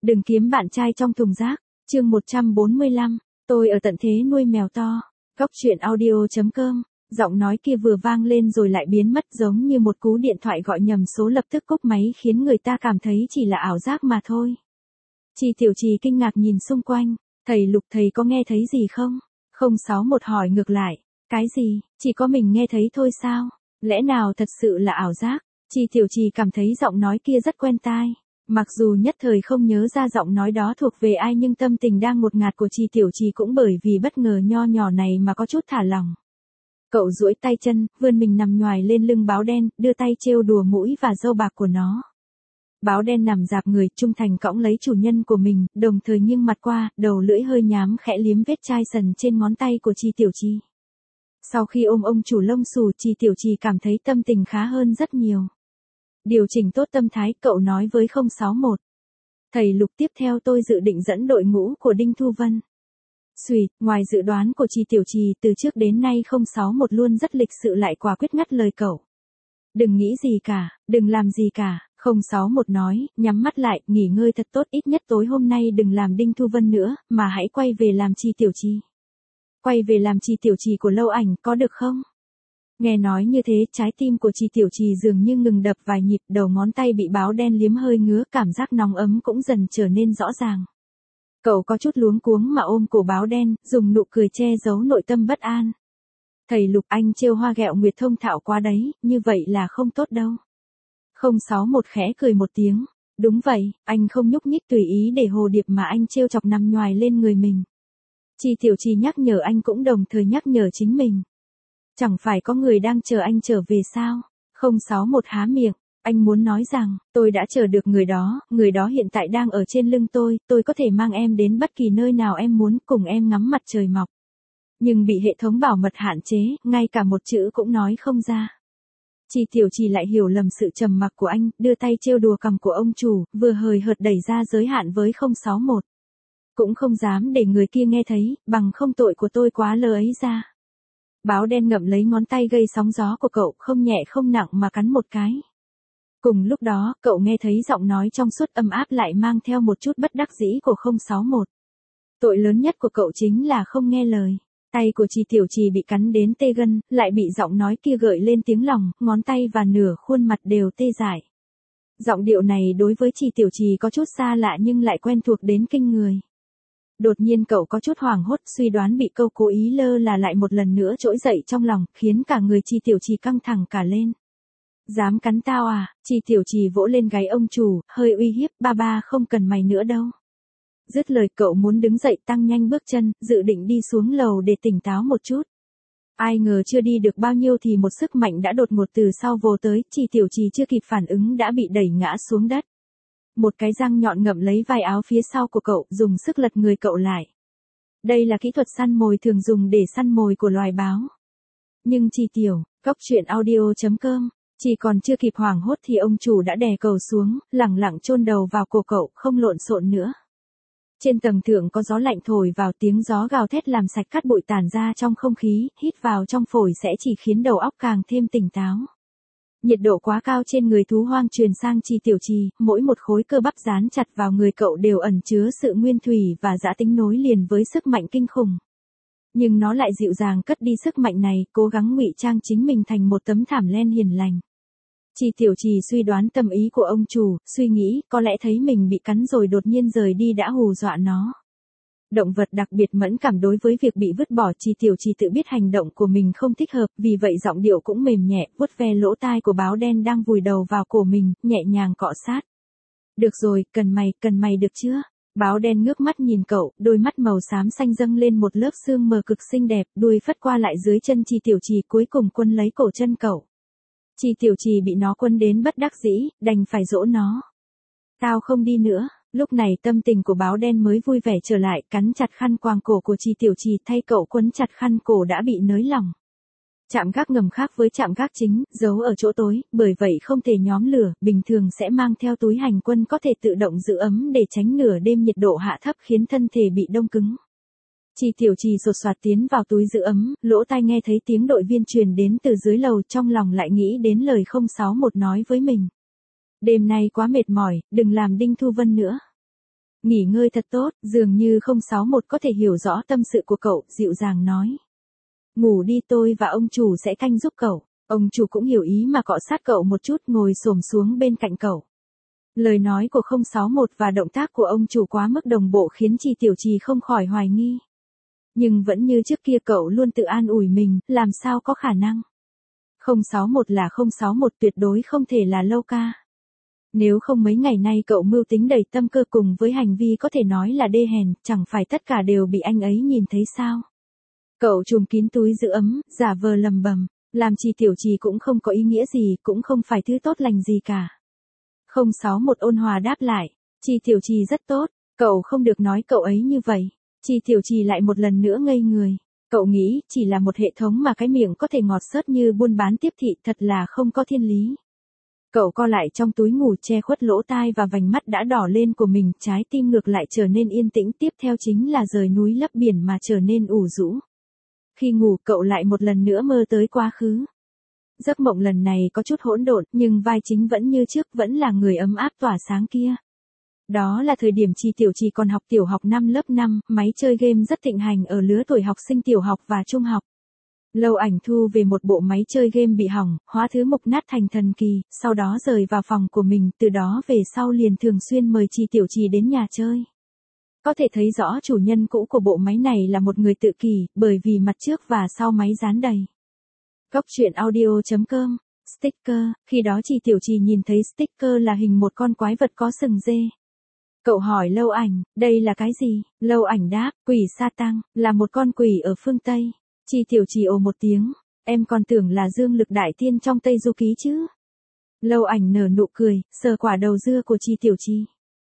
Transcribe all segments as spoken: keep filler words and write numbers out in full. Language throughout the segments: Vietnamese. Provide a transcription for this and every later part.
Đừng kiếm bạn trai trong thùng rác. Chương một trăm bốn mươi lăm, tôi ở tận thế nuôi mèo to. Góc truyện audio chấm com. Giọng nói kia vừa vang lên rồi lại biến mất giống như một cú điện thoại gọi nhầm số lập tức cúp máy khiến người ta cảm thấy chỉ là ảo giác mà thôi. Chi Tiểu Trì kinh ngạc nhìn xung quanh. Thầy Lục, thầy có nghe thấy gì không? không sáu một hỏi ngược lại. Cái gì, chỉ có mình nghe thấy thôi sao? Lẽ nào thật sự là ảo giác? Chi Tiểu Trì cảm thấy giọng nói kia rất quen tai. Mặc dù nhất thời không nhớ ra giọng nói đó thuộc về ai nhưng tâm tình đang ngột ngạt của Chi Tiểu Trì cũng bởi vì bất ngờ nho nhỏ này mà có chút thả lỏng. Cậu duỗi tay chân, vươn mình nằm nhoài lên lưng báo đen, đưa tay trêu đùa mũi và râu bạc của nó. Báo đen nằm dạp người, trung thành cõng lấy chủ nhân của mình, đồng thời nghiêng mặt qua, đầu lưỡi hơi nhám khẽ liếm vết chai sần trên ngón tay của Chi Tiểu Trì. Sau khi ôm ông chủ lông xù, Chi Tiểu Trì cảm thấy tâm tình khá hơn rất nhiều. Điều chỉnh tốt tâm thái, cậu nói với không sáu một. Thầy Lục, tiếp theo tôi dự định dẫn đội ngũ của Đinh Thu Vân. Xùy, ngoài dự đoán của Chi Tiểu Trì, từ trước đến nay không sáu một luôn rất lịch sự lại quả quyết ngắt lời cậu. Đừng nghĩ gì cả, đừng làm gì cả, không sáu một nói, nhắm mắt lại, nghỉ ngơi thật tốt, ít nhất tối hôm nay đừng làm Đinh Thu Vân nữa, mà hãy quay về làm Chi Tiểu Trì. Quay về làm Chi Tiểu Trì của Lâu Ảnh, có được không? Nghe nói như thế, trái tim của Chi Tiểu Trì dường như ngừng đập vài nhịp, đầu ngón tay bị báo đen liếm hơi ngứa, cảm giác nóng ấm cũng dần trở nên rõ ràng. Cậu có chút luống cuống mà ôm cổ báo đen, dùng nụ cười che giấu nội tâm bất an. Thầy Lục, anh trêu hoa ghẹo nguyệt thông thạo quá đấy, như vậy là không tốt đâu. không sáu một khẽ cười một tiếng. Đúng vậy, anh không nhúc nhích tùy ý để hồ điệp mà anh trêu chọc nằm nhoài lên người mình. Chi Tiểu Trì nhắc nhở anh cũng đồng thời nhắc nhở chính mình. Chẳng phải có người đang chờ anh trở về sao? không sáu một há miệng, anh muốn nói rằng, tôi đã chờ được người đó, người đó hiện tại đang ở trên lưng tôi, tôi có thể mang em đến bất kỳ nơi nào em muốn, cùng em ngắm mặt trời mọc. Nhưng bị hệ thống bảo mật hạn chế, ngay cả một chữ cũng nói không ra. Chi Tiểu Trì lại hiểu lầm sự trầm mặc của anh, đưa tay trêu đùa cằm của ông chủ, vừa hời hợt đẩy ra giới hạn với không sáu một. Cũng không dám để người kia nghe thấy, bằng không tội của tôi quá lơ ấy ra. Báo đen ngậm lấy ngón tay gây sóng gió của cậu, không nhẹ không nặng mà cắn một cái. Cùng lúc đó, cậu nghe thấy giọng nói trong suốt ấm áp lại mang theo một chút bất đắc dĩ của không sáu một. Tội lớn nhất của cậu chính là không nghe lời. Tay của Chi Tiểu Trì bị cắn đến tê gân, lại bị giọng nói kia gợi lên tiếng lòng, ngón tay và nửa khuôn mặt đều tê dại. Giọng điệu này đối với Chi Tiểu Trì có chút xa lạ nhưng lại quen thuộc đến kinh người. Đột nhiên cậu có chút hoảng hốt, suy đoán bị câu cố ý lơ là lại một lần nữa trỗi dậy trong lòng, khiến cả người Chi Tiểu Trì căng thẳng cả lên. Dám cắn tao à? Chi Tiểu Trì vỗ lên gáy ông chủ, hơi uy hiếp, ba ba không cần mày nữa đâu. Dứt lời cậu muốn đứng dậy tăng nhanh bước chân, dự định đi xuống lầu để tỉnh táo một chút. Ai ngờ chưa đi được bao nhiêu thì một sức mạnh đã đột ngột từ sau vồ tới, Chi Tiểu Trì chưa kịp phản ứng đã bị đẩy ngã xuống đất. Một cái răng nhọn ngậm lấy vai áo phía sau của cậu, dùng sức lật người cậu lại. Đây là kỹ thuật săn mồi thường dùng để săn mồi của loài báo. Nhưng Chi Tiểu, góc truyện audio chấm com, chỉ còn chưa kịp hoảng hốt thì ông chủ đã đè cậu xuống, lẳng lặng chôn đầu vào cổ cậu, không lộn xộn nữa. Trên tầng thượng có gió lạnh thổi vào, tiếng gió gào thét làm sạch cát bụi tản ra trong không khí, hít vào trong phổi sẽ chỉ khiến đầu óc càng thêm tỉnh táo. Nhiệt độ quá cao trên người thú hoang truyền sang Chi Tiểu Trì, mỗi một khối cơ bắp dán chặt vào người cậu đều ẩn chứa sự nguyên thủy và dã tính nối liền với sức mạnh kinh khủng. Nhưng nó lại dịu dàng cất đi sức mạnh này, cố gắng ngụy trang chính mình thành một tấm thảm len hiền lành. Chi Tiểu Trì suy đoán tâm ý của ông chủ, suy nghĩ, có lẽ thấy mình bị cắn rồi đột nhiên rời đi đã hù dọa nó. Động vật đặc biệt mẫn cảm đối với việc bị vứt bỏ, Chi Tiểu Trì tự biết hành động của mình không thích hợp, vì vậy giọng điệu cũng mềm nhẹ, vuốt ve lỗ tai của báo đen đang vùi đầu vào cổ mình, nhẹ nhàng cọ sát. Được rồi, cần mày, cần mày được chưa? Báo đen ngước mắt nhìn cậu, đôi mắt màu xám xanh dâng lên một lớp sương mờ cực xinh đẹp, đuôi phất qua lại dưới chân Chi Tiểu Trì, cuối cùng quấn lấy cổ chân cậu. Chi Tiểu Trì bị nó quấn đến bất đắc dĩ, đành phải dỗ nó. Tao không đi nữa. Lúc này tâm tình của báo đen mới vui vẻ trở lại, cắn chặt khăn quàng cổ của Chi Tiểu Trì, thay cậu quấn chặt khăn cổ đã bị nới lỏng. Trạm gác ngầm khác với trạm gác chính, giấu ở chỗ tối, bởi vậy không thể nhóm lửa, bình thường sẽ mang theo túi hành quân có thể tự động giữ ấm để tránh nửa đêm nhiệt độ hạ thấp khiến thân thể bị đông cứng. Chi Tiểu Trì sột soạt tiến vào túi giữ ấm, lỗ tai nghe thấy tiếng đội viên truyền đến từ dưới lầu, trong lòng lại nghĩ đến lời không sáu một nói với mình. Đêm nay quá mệt mỏi, đừng làm Đinh Thu Vân nữa. Nghỉ ngơi thật tốt, dường như không sáu một có thể hiểu rõ tâm sự của cậu, dịu dàng nói. Ngủ đi, tôi và ông chủ sẽ canh giúp cậu. Ông chủ cũng hiểu ý mà cọ sát cậu một chút, ngồi xổm xuống bên cạnh cậu. Lời nói của không sáu một và động tác của ông chủ quá mức đồng bộ khiến Chi Tiểu Trì không khỏi hoài nghi. Nhưng vẫn như trước kia cậu luôn tự an ủi mình, làm sao có khả năng. không sáu một là không sáu một, tuyệt đối không thể là Lâu Ca. Nếu không mấy ngày nay cậu mưu tính đầy tâm cơ cùng với hành vi có thể nói là đê hèn, chẳng phải tất cả đều bị anh ấy nhìn thấy sao. Cậu trùm kín túi giữ ấm, giả vờ lầm bầm, làm Chi Tiểu Trì cũng không có ý nghĩa gì, cũng không phải thứ tốt lành gì cả. không sáu một ôn hòa đáp lại, Chi Tiểu Trì rất tốt, cậu không được nói cậu ấy như vậy. Chi Tiểu Trì lại một lần nữa ngây người, cậu nghĩ chỉ là một hệ thống mà cái miệng có thể ngọt xớt như buôn bán tiếp thị, thật là không có thiên lý. Cậu co lại trong túi ngủ, che khuất lỗ tai và vành mắt đã đỏ lên của mình, trái tim ngược lại trở nên yên tĩnh, tiếp theo chính là rời núi lấp biển mà trở nên ủ rũ. Khi ngủ cậu lại một lần nữa mơ tới quá khứ. Giấc mộng lần này có chút hỗn độn, nhưng vai chính vẫn như trước, vẫn là người ấm áp tỏa sáng kia. Đó là thời điểm Chi Tiểu Trì còn học tiểu học năm lớp năm, máy chơi game rất thịnh hành ở lứa tuổi học sinh tiểu học và trung học. Lâu Ảnh thu về một bộ máy chơi game bị hỏng, hóa thứ mục nát thành thần kỳ, sau đó rời vào phòng của mình, từ đó về sau liền thường xuyên mời Chi Tiểu Trì đến nhà chơi. Có thể thấy rõ chủ nhân cũ của bộ máy này là một người tự kỷ, bởi vì mặt trước và sau máy dán đầy. Góc truyện audio chấm com, sticker, khi đó Chi Tiểu Trì nhìn thấy sticker là hình một con quái vật có sừng dê. Cậu hỏi Lâu Ảnh, đây là cái gì? Lâu Ảnh đáp, quỷ sa tăng, là một con quỷ ở phương Tây. Chi Tiểu Trì ồ một tiếng, em còn tưởng là dương lực đại tiên trong Tây Du Ký chứ. Lâu Ảnh nở nụ cười, sờ quả đầu dưa của Chi Tiểu Trì.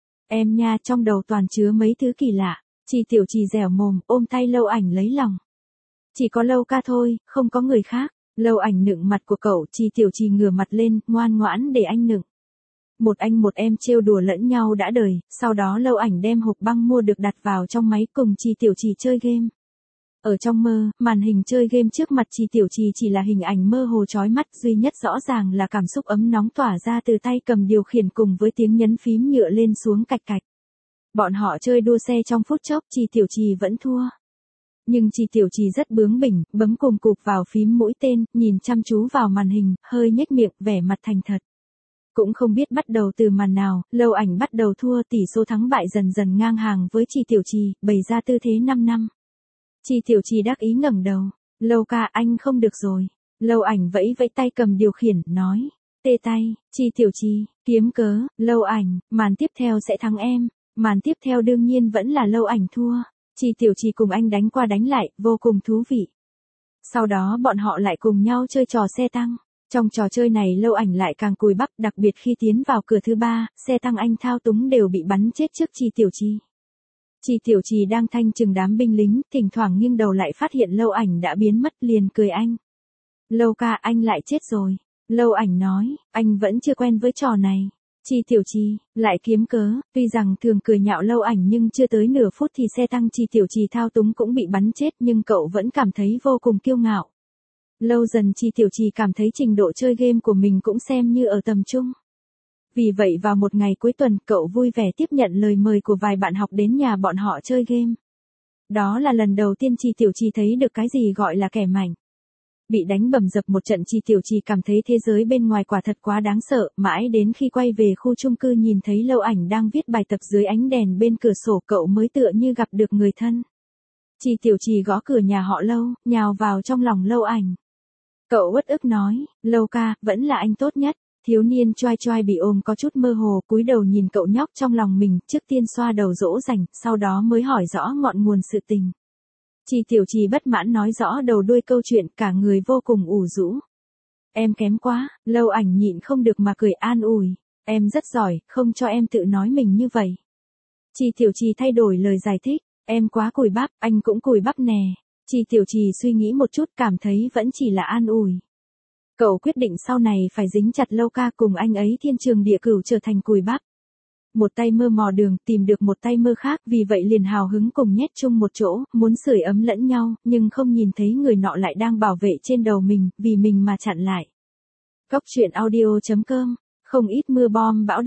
Em nha, trong đầu toàn chứa mấy thứ kỳ lạ. Chi Tiểu Trì dẻo mồm, ôm tay Lâu Ảnh lấy lòng. Chỉ có Lâu Ca thôi, không có người khác. Lâu Ảnh nựng mặt của cậu, Chi Tiểu Trì ngửa mặt lên, ngoan ngoãn để anh nựng. Một anh một em trêu đùa lẫn nhau đã đời, sau đó Lâu Ảnh đem hộp băng mua được đặt vào trong máy cùng Chi Tiểu Trì chơi game. Ở trong mơ, màn hình chơi game trước mặt Chi Tiểu Trì chỉ là hình ảnh mơ hồ chói mắt, duy nhất rõ ràng là cảm xúc ấm nóng tỏa ra từ tay cầm điều khiển cùng với tiếng nhấn phím nhựa lên xuống cạch cạch. Bọn họ chơi đua xe trong phút chốc, Chi Tiểu Trì vẫn thua. Nhưng Chi Tiểu Trì rất bướng bỉnh, bấm cùng cụp vào phím mũi tên, nhìn chăm chú vào màn hình, hơi nhếch miệng, vẻ mặt thành thật. Cũng không biết bắt đầu từ màn nào, Lâu Ảnh bắt đầu thua, tỷ số thắng bại dần dần ngang hàng với Chi Tiểu Trì, bày ra tư thế năm năm. Chi Tiểu Trì đắc ý ngẩng đầu, Lâu Ca, anh không được rồi. Lâu Ảnh vẫy vẫy tay cầm điều khiển, nói, tê tay. Chi Tiểu Trì, kiếm cớ. Lâu Ảnh, màn tiếp theo sẽ thắng em. Màn tiếp theo đương nhiên vẫn là Lâu Ảnh thua. Chi Tiểu Trì cùng anh đánh qua đánh lại, vô cùng thú vị. Sau đó bọn họ lại cùng nhau chơi trò xe tăng. Trong trò chơi này Lâu Ảnh lại càng cùi bắp, đặc biệt khi tiến vào cửa thứ ba, xe tăng anh thao túng đều bị bắn chết trước Chi Tiểu Trì. Chi Tiểu Trì đang thanh trừng đám binh lính, thỉnh thoảng nghiêng đầu lại phát hiện Lâu Ảnh đã biến mất, liền cười anh. Lâu Ca, anh lại chết rồi. Lâu Ảnh nói, anh vẫn chưa quen với trò này. Chi Tiểu Trì, lại kiếm cớ, tuy rằng thường cười nhạo Lâu Ảnh nhưng chưa tới nửa phút thì xe tăng Chi Tiểu Trì thao túng cũng bị bắn chết, nhưng cậu vẫn cảm thấy vô cùng kiêu ngạo. Lâu dần Chi Tiểu Trì cảm thấy trình độ chơi game của mình cũng xem như ở tầm trung. Vì vậy vào một ngày cuối tuần, cậu vui vẻ tiếp nhận lời mời của vài bạn học đến nhà bọn họ chơi game. Đó là lần đầu tiên Chi Tiểu Trì thấy được cái gì gọi là kẻ mạnh. Bị đánh bầm dập một trận, Chi Tiểu Trì cảm thấy thế giới bên ngoài quả thật quá đáng sợ, mãi đến khi quay về khu chung cư nhìn thấy Lâu Ảnh đang viết bài tập dưới ánh đèn bên cửa sổ, cậu mới tựa như gặp được người thân. Chi Tiểu Trì gõ cửa nhà họ Lâu, nhào vào trong lòng Lâu Ảnh. Cậu uất ức nói, Lâu Ca, vẫn là anh tốt nhất. Thiếu niên choai choai bị ôm có chút mơ hồ, cúi đầu nhìn cậu nhóc trong lòng mình, trước tiên xoa đầu dỗ dành, sau đó mới hỏi rõ ngọn nguồn sự tình. Chi Tiểu Trì bất mãn nói rõ đầu đuôi câu chuyện, cả người vô cùng ủ rũ. Em kém quá. Lâu Ảnh nhịn không được mà cười an ủi. Em rất giỏi, không cho em tự nói mình như vậy. Chi Tiểu Trì thay đổi lời giải thích. Em quá cùi bắp, anh cũng cùi bắp nè. Chi Tiểu Trì suy nghĩ một chút, cảm thấy vẫn chỉ là an ủi. Cậu quyết định sau này phải dính chặt Lâu Ca, cùng anh ấy thiên trường địa cửu trở thành cùi bắp. Một tay mơ mò đường, tìm được một tay mơ khác, vì vậy liền hào hứng cùng nhét chung một chỗ, muốn sưởi ấm lẫn nhau, nhưng không nhìn thấy người nọ lại đang bảo vệ trên đầu mình, vì mình mà chặn lại. Góc truyện audio chấm com, không ít mưa bom bão đạn.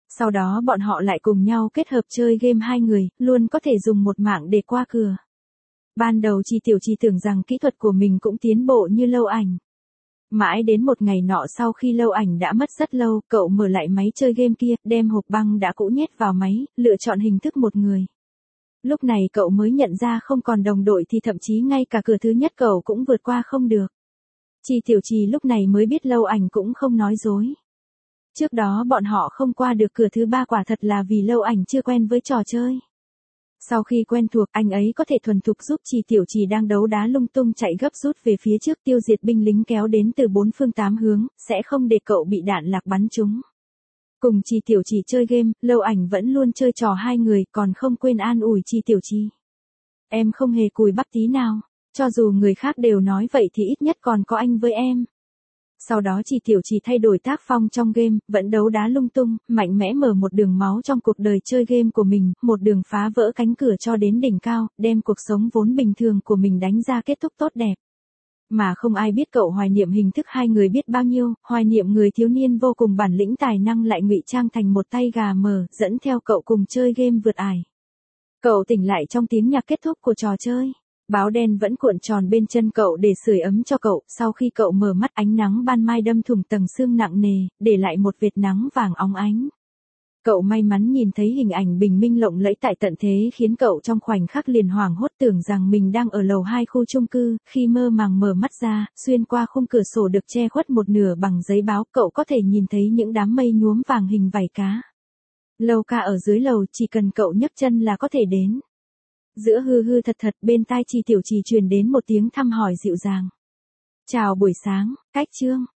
Sau đó bọn họ lại cùng nhau kết hợp chơi game hai người, luôn có thể dùng một mạng để qua cửa. Ban đầu Chi Tiểu Chi tưởng rằng kỹ thuật của mình cũng tiến bộ như Lâu Ảnh. Mãi đến một ngày nọ sau khi Lâu Ảnh đã mất rất lâu, cậu mở lại máy chơi game kia, đem hộp băng đã cũ nhét vào máy, lựa chọn hình thức một người. Lúc này cậu mới nhận ra không còn đồng đội thì thậm chí ngay cả cửa thứ nhất cậu cũng vượt qua không được. Chi Tiểu Chi lúc này mới biết Lâu Ảnh cũng không nói dối. Trước đó bọn họ không qua được cửa thứ ba quả thật là vì Lâu Ảnh chưa quen với trò chơi. Sau khi quen thuộc, anh ấy có thể thuần thục giúp Chi Tiểu Chi đang đấu đá lung tung chạy gấp rút về phía trước tiêu diệt binh lính kéo đến từ bốn phương tám hướng, sẽ không để cậu bị đạn lạc bắn trúng. Cùng Chi Tiểu Chi chơi game, Lâu Ảnh vẫn luôn chơi trò hai người, còn không quên an ủi Chi Tiểu Chi. Em không hề cùi bắp tí nào, cho dù người khác đều nói vậy thì ít nhất còn có anh với em. Sau đó Chi Tiểu Chi thay đổi tác phong trong game, vẫn đấu đá lung tung, mạnh mẽ mở một đường máu trong cuộc đời chơi game của mình, một đường phá vỡ cánh cửa cho đến đỉnh cao, đem cuộc sống vốn bình thường của mình đánh ra kết thúc tốt đẹp. Mà không ai biết cậu hoài niệm hình thức hai người biết bao nhiêu, hoài niệm người thiếu niên vô cùng bản lĩnh tài năng lại ngụy trang thành một tay gà mờ, dẫn theo cậu cùng chơi game vượt ải. Cậu tỉnh lại trong tiếng nhạc kết thúc của trò chơi. Báo đen vẫn cuộn tròn bên chân cậu để sưởi ấm cho cậu, sau khi cậu mở mắt ánh nắng ban mai đâm thủng tầng xương nặng nề, để lại một vệt nắng vàng óng ánh. Cậu may mắn nhìn thấy hình ảnh bình minh lộng lẫy tại tận thế khiến cậu trong khoảnh khắc liền hoảng hốt tưởng rằng mình đang ở lầu hai khu chung cư, khi mơ màng mở mắt ra, xuyên qua khung cửa sổ được che khuất một nửa bằng giấy báo, cậu có thể nhìn thấy những đám mây nhuốm vàng hình vảy cá. Lâu ca ở dưới lầu, chỉ cần cậu nhấc chân là có thể đến. Giữa hư hư thật thật bên tai Chi Tiểu Chi truyền đến một tiếng thăm hỏi dịu dàng. Chào buổi sáng, Cách Trương.